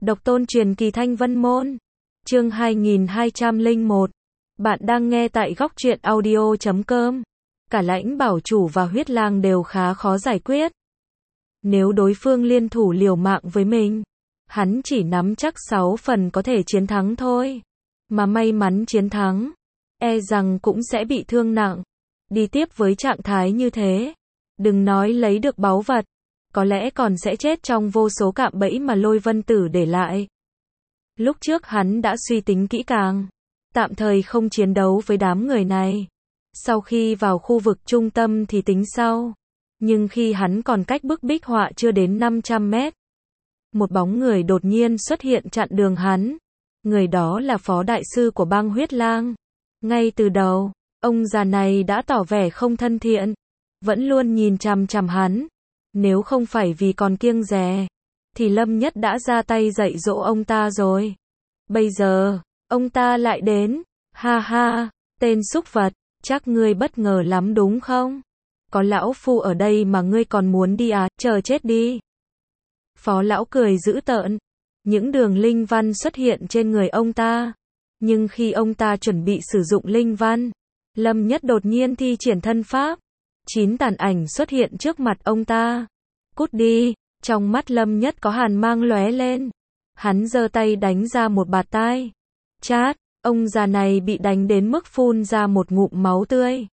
Độc tôn truyền kỳ Thanh Vân Môn. Chương 2201. Bạn đang nghe tại góc truyện audio.com. Cả Lãnh Bảo Chủ và Huyết Lang đều khá khó giải quyết. Nếu đối phương liên thủ liều mạng với mình, hắn chỉ nắm chắc 6 phần có thể chiến thắng thôi. Mà may mắn chiến thắng, e rằng cũng sẽ bị thương nặng. Đi tiếp với trạng thái như thế, đừng nói lấy được báu vật, có lẽ còn sẽ chết trong vô số cạm bẫy mà Lôi Vân Tử để lại. Lúc trước hắn đã suy tính kỹ càng, tạm thời không chiến đấu với đám người này. Sau khi vào khu vực trung tâm thì tính sau. Nhưng khi hắn còn cách bức bích họa chưa đến 500 mét, một bóng người đột nhiên xuất hiện chặn đường hắn. Người đó là phó đại sư của bang Huyết Lang. Ngay từ đầu, ông già này đã tỏ vẻ không thân thiện, vẫn luôn nhìn chằm chằm hắn. Nếu không phải vì còn kiêng dè, thì Lâm Nhất đã ra tay dạy dỗ ông ta rồi. Bây giờ, ông ta lại đến. Ha ha, tên súc vật, chắc ngươi bất ngờ lắm đúng không? Có lão phu ở đây mà ngươi còn muốn đi à, chờ chết đi. Phó lão cười dữ tợn. Những đường linh văn xuất hiện trên người ông ta. Nhưng khi ông ta chuẩn bị sử dụng linh văn, Lâm Nhất đột nhiên thi triển thân pháp. 9 tàn ảnh xuất hiện trước mặt ông ta. Cút đi, trong mắt Lâm Nhất có hàn mang lóe lên. Hắn giơ tay đánh ra một bạt tai. Chát, ông già này bị đánh đến mức phun ra một ngụm máu tươi.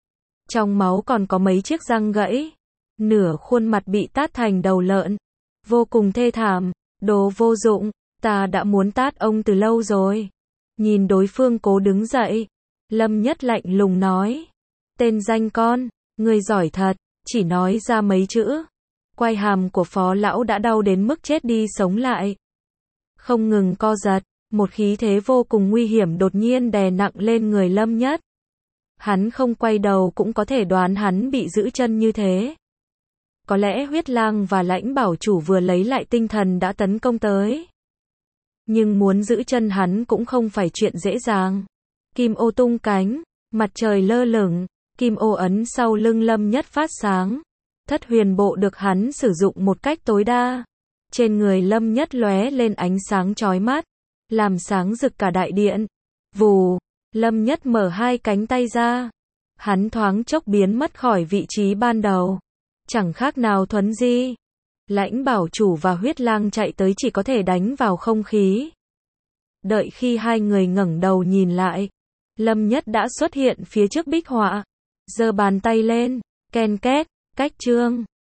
Trong máu còn có mấy chiếc răng gãy. Nửa khuôn mặt bị tát thành đầu lợn. Vô cùng thê thảm. Đồ vô dụng, ta đã muốn tát ông từ lâu rồi. Nhìn đối phương cố đứng dậy, Lâm Nhất lạnh lùng nói. Tên danh con, ngươi giỏi thật, chỉ nói ra mấy chữ. Quai hàm của phó lão đã đau đến mức chết đi sống lại. Không ngừng co giật, một khí thế vô cùng nguy hiểm đột nhiên đè nặng lên người Lâm Nhất. Hắn không quay đầu cũng có thể đoán hắn bị giữ chân như thế. Có lẽ Huyết Lang và Lãnh Bảo Chủ vừa lấy lại tinh thần đã tấn công tới. Nhưng muốn giữ chân hắn cũng không phải chuyện dễ dàng. Kim ô tung cánh, mặt trời lơ lửng, kim ô ấn sau lưng Lâm Nhất phát sáng. Thất huyền bộ được hắn sử dụng một cách tối đa. Trên người Lâm Nhất lóe lên ánh sáng chói mắt, làm sáng rực cả đại điện. Vù, Lâm Nhất mở hai cánh tay ra. Hắn thoáng chốc biến mất khỏi vị trí ban đầu. Chẳng khác nào thuấn di. Lãnh Bảo Chủ và Huyết Lang chạy tới chỉ có thể đánh vào không khí. Đợi khi hai người ngẩng đầu nhìn lại, Lâm Nhất đã xuất hiện phía trước bích họa. Giơ bàn tay lên, ken két, cách chương.